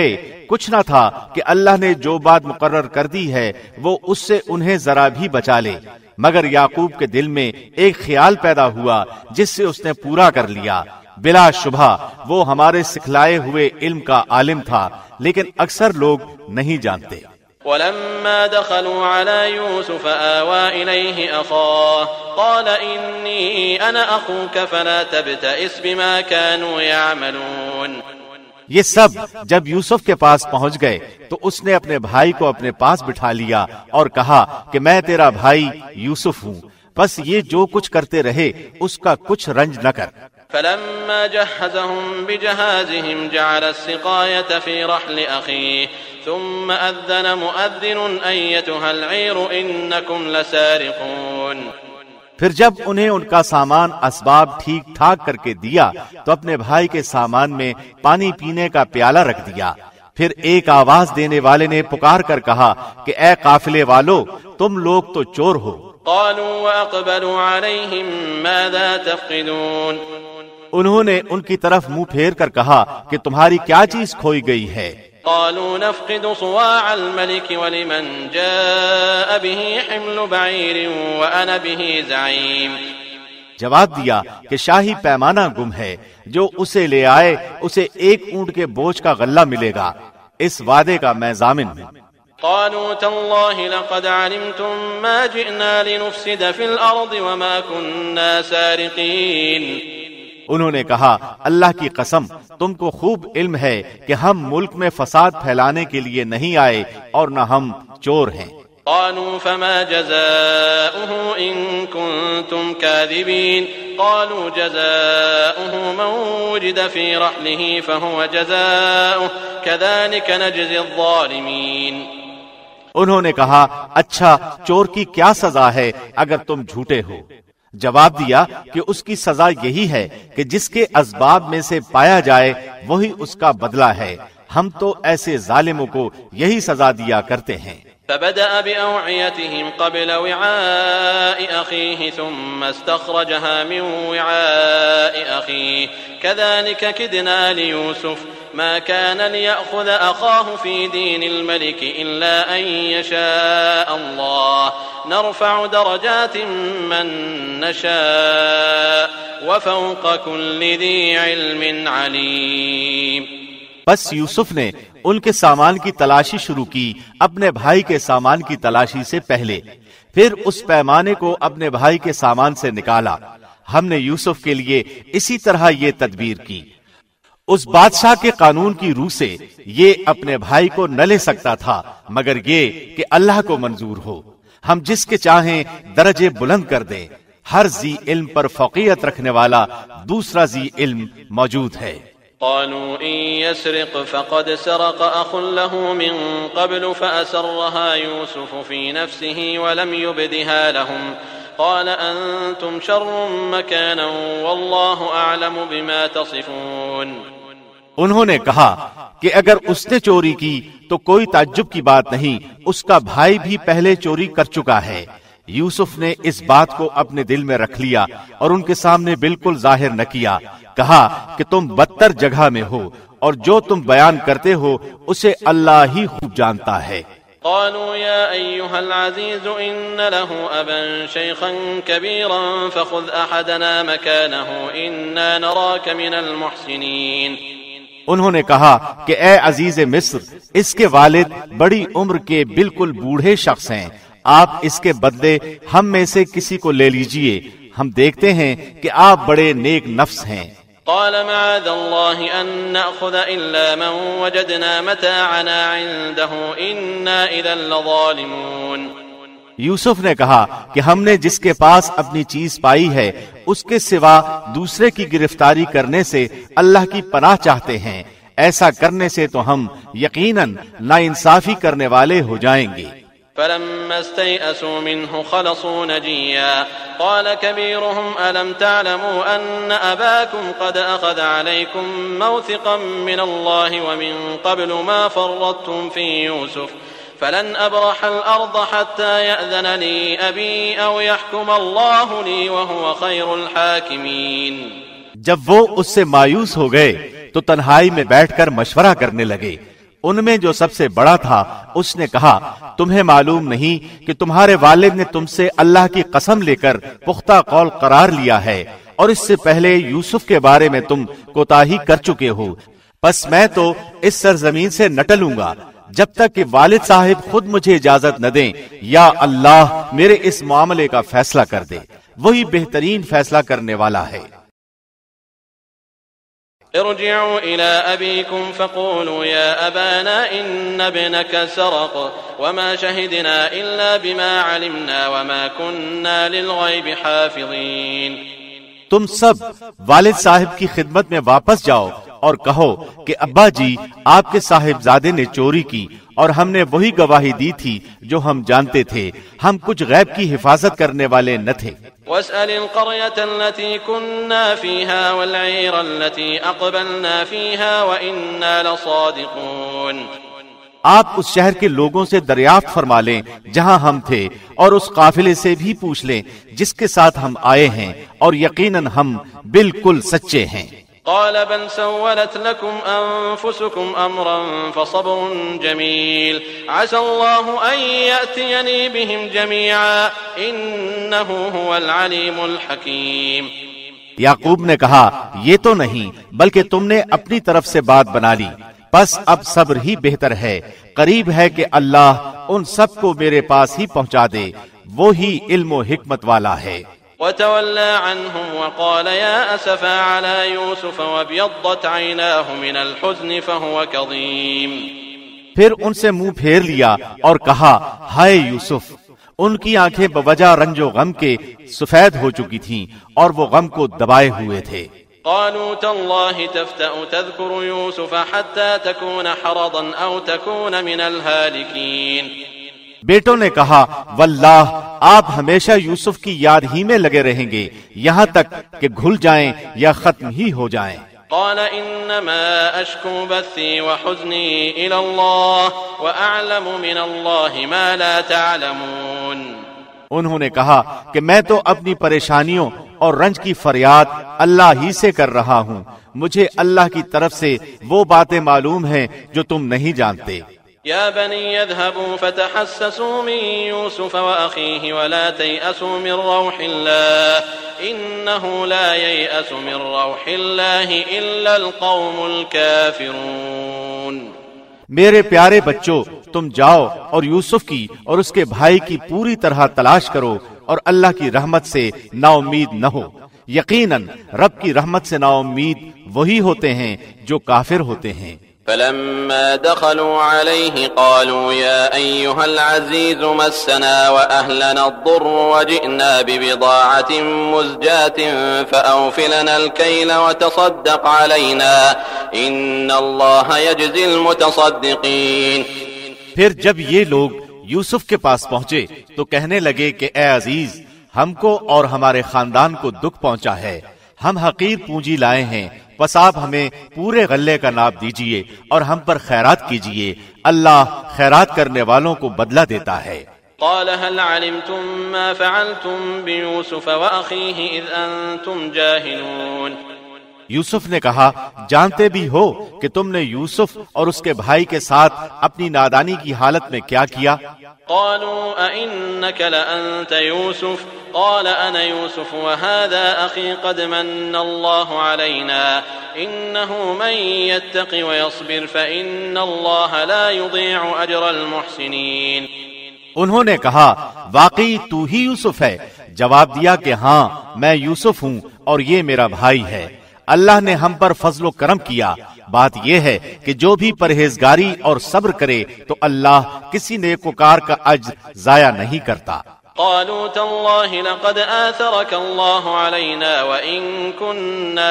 کچھ نہ تھا کہ اللہ نے جو بات مقرر کر دی ہے وہ اس سے انہیں ذرا بھی بچا لے، مگر یعقوب کے دل میں ایک خیال پیدا ہوا جس سے اس نے پورا کر لیا۔ بلا شبہ وہ ہمارے سکھلائے ہوئے علم کا عالم تھا، لیکن اکثر لوگ نہیں جانتے۔ ولما دخلوا على يوسف آوى إليه أخاه قال إني أنا أخوك فلا تبتئس بما كانوا يعملون۔ یہ سب جب یوسف کے پاس پہنچ گئے تو اس نے اپنے بھائی کو اپنے پاس بٹھا لیا اور کہا کہ میں تیرا بھائی یوسف ہوں، بس یہ جو کچھ کرتے رہے اس کا کچھ رنج نہ کر۔ فلما جهزهم بجهازهم جعل السقاية في رحل أخيه ثم أذن مؤذن أيتها العير إنكم لسارقون۔ پھر جب انہیں ان کا سامان اسباب ٹھیک ٹھاک کر کے دیا تو اپنے بھائی کے سامان میں پانی پینے کا پیالہ رکھ دیا۔ پھر ایک آواز دینے والے نے پکار کر کہا کہ اے قافلے والو، تم لوگ تو چور ہو۔ قالوا وأقبلوا عليهم ماذا تفقدون۔ انہوں نے ان کی طرف منہ پھیر کر کہا کہ تمہاری کیا چیز کھوئی گئی ہے؟ قالوا نفقد صواع الملك ولمن جاء به حمل بعير وانا به زعيم۔ جواب دیا کہ شاہی پیمانہ گم ہے، جو اسے لے آئے اسے ایک اونٹ کے بوجھ کا غلہ ملے گا، اس وعدے کا میں ضامن ہوں۔ قالوا تالله لقد علمتم ما جئنا لنفسد في الارض وما كنا سارقين۔ انہوں نے کہا اللہ کی قسم تم کو خوب علم ہے کہ ہم ملک میں فساد پھیلانے کے لیے نہیں آئے اور نہ ہم چور ہیں۔ قالوا فما جزاؤه إن كنتم كاذبين قالوا جزاؤه من وجد في رحله فهو جزاؤه كذلك نجزي الظالمين۔ انہوں نے کہا اچھا چور کی کیا سزا ہے اگر تم جھوٹے ہو؟ جواب دیا کہ اس کی سزا یہی ہے کہ جس کے اسباب میں سے پایا جائے وہی اس کا بدلہ ہے، ہم تو ایسے ظالموں کو یہی سزا دیا کرتے ہیں۔ فبدأ بأوعيتهم قبل وعاء أخيه ثم استخرجها من وعاء أخيه كذلك كدنا ليوسف ما كان ليأخذ أخاه في دين الملك إلا أن يشاء الله نرفع درجات من نشاء وفوق كل ذي علم عليم۔ بس یوسف نے ان کے سامان کی تلاشی شروع کی اپنے بھائی کے سامان کی تلاشی سے پہلے، پھر اس پیمانے کو اپنے بھائی کے سامان سے نکالا۔ ہم نے یوسف کے لیے اسی طرح یہ تدبیر کی۔ اس بادشاہ کے قانون کی روح سے یہ اپنے بھائی کو نہ لے سکتا تھا مگر یہ کہ اللہ کو منظور ہو۔ ہم جس کے چاہیں درجے بلند کر دیں۔ ہر ذی علم پر فوقیت رکھنے والا دوسرا ذی علم موجود ہے۔ قالوا إن يسرق فقد سرق أخ له من قبل فأسرها يوسف في نفسه ولم يبدها لهم قال أنتم شر مكانا والله أعلم بما تصفون۔ انہوں نے کہا کہ اگر اس نے چوری کی تو کوئی تعجب کی بات نہیں، اس کا بھائی بھی پہلے چوری کر چکا ہے۔ یوسف نے اس بات کو اپنے دل میں رکھ لیا اور ان کے سامنے بالکل ظاہر نہ کیا۔ کہا کہ تم بدتر جگہ میں ہو اور جو تم بیان کرتے ہو اسے اللہ ہی خوب جانتا ہے۔ قالوا يا أيها العزيز إن له أبا شيخا كبيرا فخذ أحدنا مكانه إنا نراك من المحسنين۔ انہوں نے کہا کہ اے عزیز مصر، اس کے والد بڑی عمر کے بالکل بوڑھے شخص ہیں، آپ اس کے بدلے ہم میں سے کسی کو لے لیجئے، ہم دیکھتے ہیں کہ آپ بڑے نیک نفس ہیں۔ قال معاذ الله أن نأخذ إلا من وجدنا متاعنا عنده إنا إذا لظالمون۔ یوسف نے کہا کہ ہم نے جس کے پاس اپنی چیز پائی ہے اس کے سوا دوسرے کی گرفتاری کرنے سے اللہ کی پناہ چاہتے ہیں، ایسا کرنے سے تو ہم یقیناً ناانصافی کرنے والے ہو جائیں گے۔ فلما استيئسوا منه خلصوا نجيا قال كبيرهم ألم تعلموا أن أباكم قد أخذ عليكم موثقا من الله ومن قبل ما فرطتم في يوسف فلن أبرح الأرض حتى يأذن لي أبي أو يحكم الله لي وهو خير الحاكمين۔ جب وہ اس سے مایوس ہو گئے تو تنہائی میں بیٹھ کر مشورہ کرنے لگے۔ ان میں جو سب سے بڑا تھا اس نے کہا تمہیں معلوم نہیں کہ تمہارے والد نے تم سے اللہ کی قسم لے کر پختہ قول قرار لیا ہے اور اس سے پہلے یوسف کے بارے میں تم کوتاہی کر چکے ہو، پس میں تو اس سرزمین سے نہ ٹلوں گا جب تک کہ والد صاحب خود مجھے اجازت نہ دیں یا اللہ میرے اس معاملے کا فیصلہ کر دے، وہی بہترین فیصلہ کرنے والا ہے۔ ارجعوا إلى أبيكم فقولوا يا أبانا إن ابنك سرق وما شهدنا إلا بما علمنا وما كنا للغيب حافظين۔ تم سب والد صاحب کی خدمت میں واپس جاؤ اور کہو کہ ابا جی آپ کے صاحبزادے نے چوری کی اور ہم نے وہی گواہی دی تھی جو ہم جانتے تھے، ہم کچھ غیب کی حفاظت کرنے والے نہ تھے۔ واسأل القرية التي كنا فيها والعير التي أقبلنا فيها وإنا لصادقون۔ آپ اس شہر کے لوگوں سے دریافت فرما لیں جہاں ہم تھے اور اس قافلے سے بھی پوچھ لیں جس کے ساتھ ہم آئے ہیں، اور یقیناً ہم بالکل سچے ہیں۔ قال بل سولت لكم أنفسكم أمرا فصبر جميل عسى الله أن يأتيني بهم جميعا إنه هو العليم الحكيم۔ یعقوب نے کہا یہ تو نہیں بلکہ تم نے اپنی طرف سے بات بنا لی، بس اب صبر ہی بہتر ہے، قریب ہے کہ اللہ ان سب کو میرے پاس ہی پہنچا دے، وہی علم و حکمت والا ہے۔ وتولى عنهم وقال يا أسفا على يوسف وابيضت عيناه من الحزن فهو كظيم۔ پھر ان سے منہ پھیر لیا اور کہا ہائے یوسف، ان کی آنکھیں بوجہ رنج و غم کے سفید ہو چکی تھیں اور وہ غم کو دبائے ہوئے تھے۔ قالوا تالله تفتأ تذكر يوسف حتى تكون حرضا أو تكون من الهالكين۔ بیٹوں نے کہا واللہ آپ ہمیشہ یوسف کی یاد ہی میں لگے رہیں گے یہاں تک کہ گھل جائیں یا ختم ہی ہو جائیں۔ قال انما اشكو بثي وحزني الى الله واعلم من الله ما لا تعلمون۔ انہوں نے کہا کہ میں تو اپنی پریشانیوں اور رنج کی فریاد اللہ ہی سے کر رہا ہوں، مجھے اللہ کی طرف سے وہ باتیں معلوم ہیں جو تم نہیں جانتے۔ يا بني اذهبوا فتحسسوا من يوسف وأخيه ولا تيأسوا من روح الله إنه لا ييأس من روح الله إلا القوم الكافرون۔ میرے پیارے بچوں تم جاؤ اور یوسف کی اور اس کے بھائی کی پوری طرح تلاش کرو اور اللہ کی رحمت سے نا امید نہ ہو، یقیناً رب کی رحمت سے نا امید وہی ہوتے ہیں جو کافر ہوتے ہیں۔ فلما دخلوا عليه قالوا يا أيها العزيز مسنا وأهلنا الضر وجئنا ببضاعة مزجاة فأوف لنا الكيل وتصدق علينا إن الله يجزي المتصدقين۔ پھر جب یہ لوگ یوسف کے پاس پہنچے تو کہنے لگے کہ اے عزیز، ہم کو اور ہمارے خاندان کو دکھ پہنچا ہے، ہم حقیر پونجی لائے ہیں، بس آپ ہمیں پورے غلے کا ناب دیجئے اور ہم پر خیرات کیجئے، اللہ خیرات کرنے والوں کو بدلہ دیتا ہے۔ قال هل علمتم ما فعلتم بيوسف وأخيه إذ أنتم جاهلون۔ یوسف نے کہا جانتے بھی ہو کہ تم نے یوسف اور اس کے بھائی کے ساتھ اپنی نادانی کی حالت میں کیا کیا؟ قالوا أئنك لأنت يوسف قال أنا يوسف وهذا أخي قد من الله علينا إنه من يتق ويصبر فإن الله لا يضيع أجر المحسنين۔ انہوں نے کہا واقعی تو ہی یوسف ہے؟ جواب دیا کہ ہاں میں یوسف ہوں اور یہ میرا بھائی ہے، اللہ نے ہم پر فضل و کرم کیا، بات یہ ہے کہ جو بھی پرہیزگاری اور صبر کرے تو اللہ کسی نیکوکار کا اجر ضائع نہیں کرتا۔ قالوا تالله لقد آثرك الله علينا وإن كنا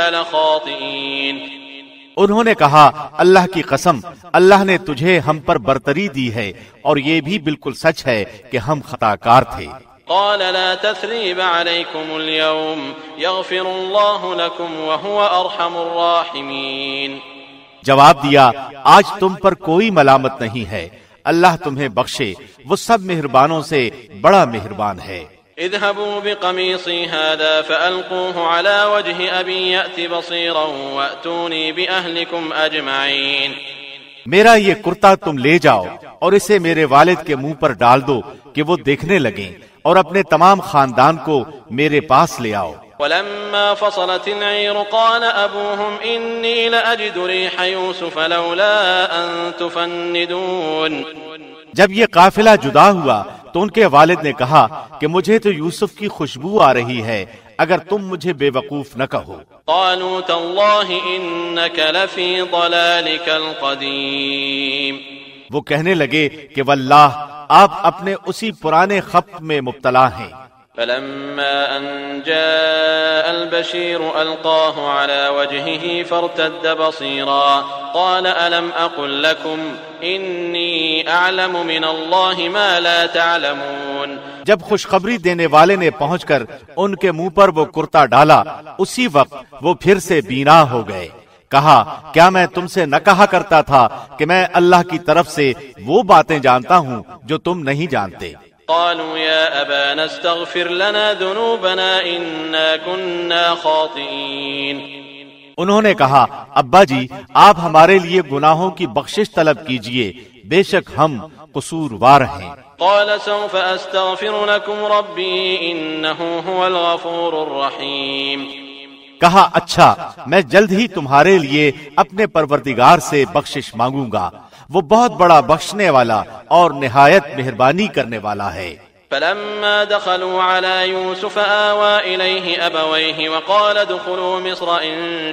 لخاطئين۔ انہوں نے کہا اللہ کی قسم اللہ نے تجھے ہم پر برتری دی ہے اور یہ بھی بالکل سچ ہے کہ ہم خطا کار تھے۔ قال لا تثريب عليكم اليوم يغفر الله لكم وهو أرحم الراحمين۔ جواب دیا آج تم پر کوئی ملامت نہیں ہے، اللہ تمہیں بخشے، وہ سب مہربانوں سے بڑا مہربان ہے۔ اذهبوا بقميصي هذا فألقوه على وجه أبي يأت بصيرا وأتوني بأهلكم أجمعين۔ میرا یہ کرتا تم لے جاؤ اور اسے میرے والد کے منہ پر ڈال دو کہ وہ دیکھنے لگیں، اور اپنے تمام خاندان کو میرے پاس لے آؤ۔ ولما فصلت العير قال أبوهم إني لأجد ريح يوسف لولا أن تفندون۔ جب یہ قافلہ جدا ہوا تو ان کے والد نے کہا کہ مجھے تو یوسف کی خوشبو آ رہی ہے اگر تم مجھے بے وقوف نہ کہو۔ قالوا تالله إنك لفي ضلالك القديم۔ وہ کہنے لگے کہ واللہ آپ اپنے اسی پرانے خبط میں مبتلا ہیں۔ فلما أن جاء البشير ألقاه على وجهه فارتد بصيرا قال ألم أقل لكم إني أعلم من الله ما لا تعلمون۔ جب خوشخبری دینے والے نے پہنچ کر ان کے منہ پر وہ کرتا ڈالا، اسی وقت وہ پھر سے بینا ہو گئے۔ کہا کیا میں تم سے نہ کہا کرتا تھا کہ میں اللہ کی طرف سے وہ باتیں جانتا ہوں جو تم نہیں جانتے۔ قالوا يا أبانا استغفر لنا ذنوبنا إنا كنا خاطئين۔ انہوں نے کہا ابا جی آپ ہمارے لیے گناہوں کی بخشش طلب کیجئے، بے شک ہم قصوروار ہیں۔ قال سوف أستغفر لكم ربي إنه هو الغفور الرحيم۔ کہا اچھا میں جلد ہی تمہارے لیے اپنے پروردگار سے بخشش مانگوں گا، وہ بہت بڑا بخشنے والا اور نہایت مہربانی کرنے والا ہے۔ فلما دخلوا على يوسف آوى إليه أبويه وقال ادخلوا مصر إن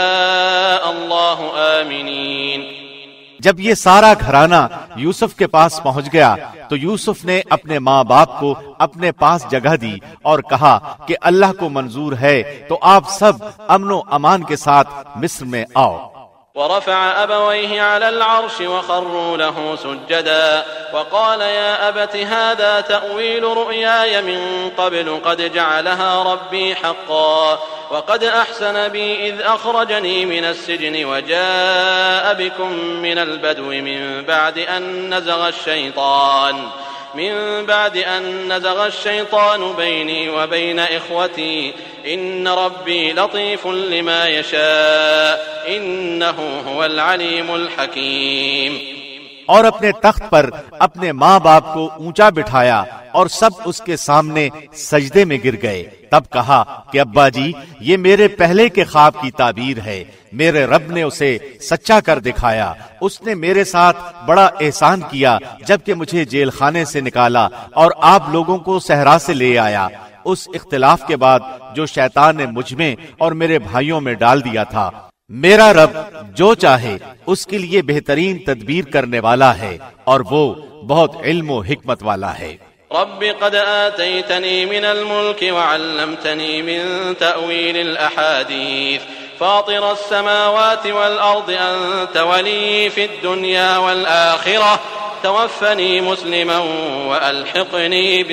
شاء الله آمنين۔ جب یہ سارا گھرانہ یوسف کے پاس پہنچ گیا تو یوسف نے اپنے ماں باپ کو اپنے پاس جگہ دی اور کہا کہ اللہ کو منظور ہے تو آپ سب امن و امان کے ساتھ مصر میں آؤ۔ ورفع أبويه على العرش وخروا له سجدا وقال يا أبت هذا تأويل رؤياي من قبل قد جعلها ربي حقا وقد أحسن بي إذ أخرجني من السجن وجاء بكم من البدو من بعد أن نزغ الشيطان من بعد أن نزغ الشيطان بيني وبين إخوتي إن ربي لطيف لما يشاء إنه هو العليم الحكيم۔ اور اپنے تخت پر اپنے ماں باپ کو اونچا بٹھایا اور سب اس کے سامنے سجدے میں گر گئے۔ تب کہا کہ ابا جی یہ میرے پہلے کے خواب کی تعبیر ہے، میرے رب نے اسے سچا کر دکھایا، اس نے میرے ساتھ بڑا احسان کیا جبکہ مجھے جیل خانے سے نکالا اور آپ لوگوں کو صحرا سے لے آیا، اس اختلاف کے بعد جو شیطان نے مجھ میں اور میرے بھائیوں میں ڈال دیا تھا۔ میرا رب جو چاہے اس کے لیے بہترین تدبیر کرنے والا ہے اور وہ بہت علم و حکمت والا ہے۔ رب قد آتيتني من الملك وعلمتني من تأويل الأحاديث فاطر السماوات والأرض أنت ولي في الدنيا والآخرة توفني مسلما وألحقني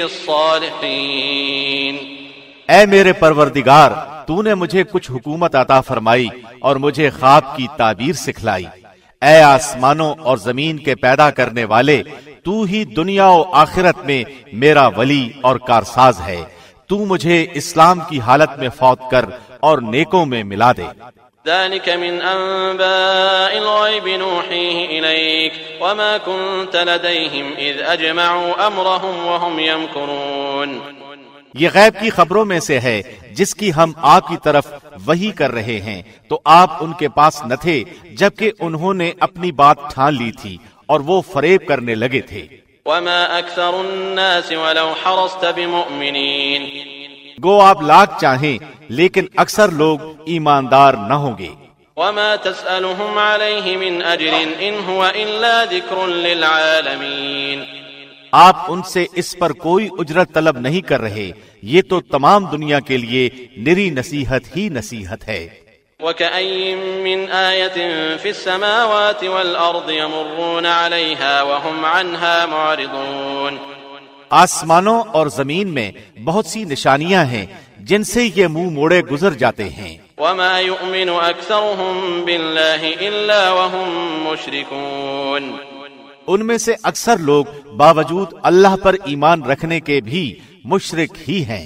بالصالحين۔ اے میرے پروردگار تو نے مجھے کچھ حکومت عطا فرمائی اور مجھے خواب کی تعبیر سکھلائی۔ اے آسمانوں اور زمین کے پیدا کرنے والے تو ہی دنیا و آخرت میں میرا ولی اور کارساز ہے، تو مجھے اسلام کی حالت میں فوت کر اور نیکوں میں ملا دے۔ ذلك من أنباء الغيب نوحيه إليك وما كنت لديهم إذ أجمعوا أمرهم وهم يمكرون۔ یہ غیب کی خبروں میں سے ہے جس کی ہم آپ کی طرف وحی کر رہے ہیں، تو آپ ان کے پاس نہ تھے جبکہ انہوں نے اپنی بات ٹھان لی تھی اور وہ فریب کرنے لگے تھے۔ وما أكثر الناس ولو حرصت بمؤمنين۔ گو آپ لاکھ چاہیں لیکن اکثر لوگ ایماندار نہ ہوں گے۔ وما تسألهم عليه من أجر إن هو إلا ذكر للعالمين۔ آپ ان سے اس پر کوئی اجرت طلب نہیں کر رہے، یہ تو تمام دنیا کے لیے نری نصیحت ہی نصیحت ہے۔ وَكَأَيٍّ مِّنْ آيَةٍ فِي السَّمَاوَاتِ وَالْأَرْضِ يَمُرُّونَ عَلَيْهَا وَهُمْ عَنْهَا مُعْرِضُونَ۔ آسمانوں اور زمین میں بہت سی نشانیاں ہیں جن سے یہ منہ موڑے گزر جاتے ہیں۔ وَمَا يُؤْمِنُ أَكْثَرُهُم بِاللَّهِ إِلَّا وَهُم مُّشْرِكُونَ۔ ان میں سے اکثر لوگ باوجود اللہ پر ایمان رکھنے کے بھی مشرک ہی ہیں۔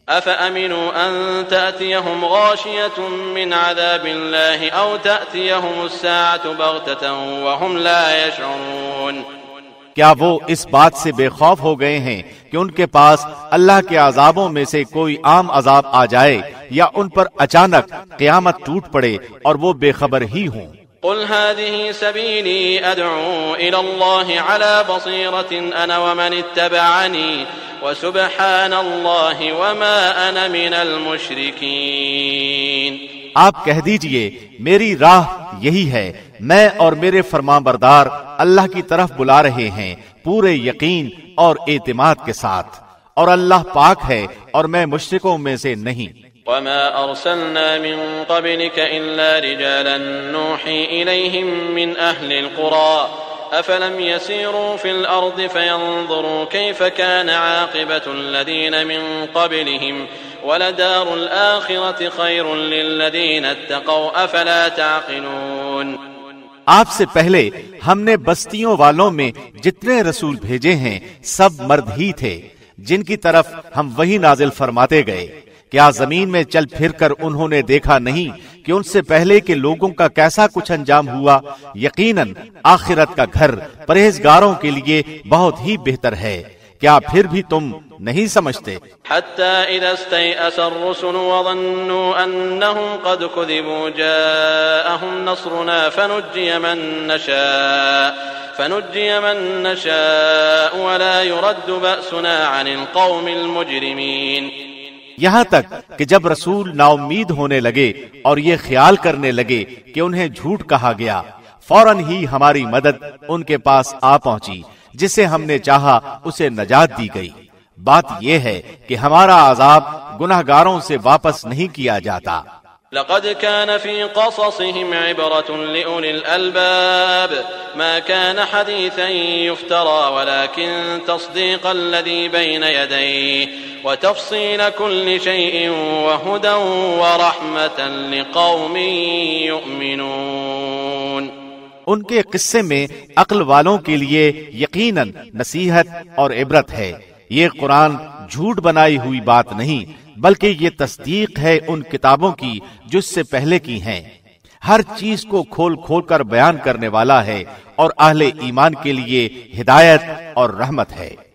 أفأمنوا أن تأتيهم غاشية من عذاب الله أو تأتيهم الساعة بغتة وهم لا يشعرون؟ کیا وہ اس بات سے بے خوف ہو گئے ہیں کہ ان کے پاس اللہ کے عذابوں میں سے کوئی عام عذاب آ جائے یا ان پر اچانک قیامت ٹوٹ پڑے اور وہ بے خبر ہی ہوں؟ قل هذه سبيلي أدعو إلى الله على بصيرة أنا ومن اتبعني وسبحان الله وما أنا من المشركين۔ آپ کہہ دیجئے میری راہ یہی ہے، میں اور میرے فرمان بردار اللہ کی طرف بلا رہے ہیں پورے یقین اور اعتماد کے ساتھ، اور اللہ پاک ہے اور میں مشرکوں میں سے نہیں۔ وما أرسلنا من قبلك إلا رجالا نوحي إليهم من أهل القرى أفلم يسيروا في الأرض فينظروا كيف كان عاقبة الذين من قبلهم ولدار الآخرة خير للذين اتقوا أفلا تعقلون۔ آپ سے پہلے ہم نے بستیوں والوں میں جتنے رسول بھیجے ہیں سب مرد ہی تھے جن کی طرف ہم وہی نازل فرماتے گئے۔ کیا زمین میں چل پھر کر انہوں نے دیکھا نہیں کہ ان سے پہلے کے لوگوں کا کیسا کچھ انجام ہوا؟ یقیناً آخرت کا گھر پرہیزگاروں کے لیے بہت ہی بہتر ہے۔ کیا پھر بھی تم نہیں سمجھتے؟ حتى إذا استيأس الرسل وظنوا أنهم قد كذبوا جاءهم نصرنا فنجي من نشاء فنجي من نشاء ولا يرد بأسنا عن القوم المجرمين۔ یہاں تک کہ جب رسول نا امید ہونے لگے اور یہ خیال کرنے لگے کہ انہیں جھوٹ کہا گیا، فوراً ہی ہماری مدد ان کے پاس آ پہنچی، جسے ہم نے چاہا اسے نجات دی گئی۔ بات یہ ہے کہ ہمارا عذاب گناہگاروں سے واپس نہیں کیا جاتا۔ لقد كان في قصصهم عبرة لأولي الألباب ما كان حديثا يفترى ولكن تصديق الذي بين يديه وتفصيل كل شيء وهدى ورحمة لقوم يؤمنون۔ ان کے قصے میں عقل والوں کے لیے یقیناً نصیحت اور عبرت ہے۔ یہ قرآن جھوٹ بنائی ہوئی بات نہیں بلکہ یہ تصدیق ہے ان کتابوں کی جو اس سے پہلے کی ہیں، ہر چیز کو کھول کھول کر بیان کرنے والا ہے اور اہل ایمان کے لیے ہدایت اور رحمت ہے۔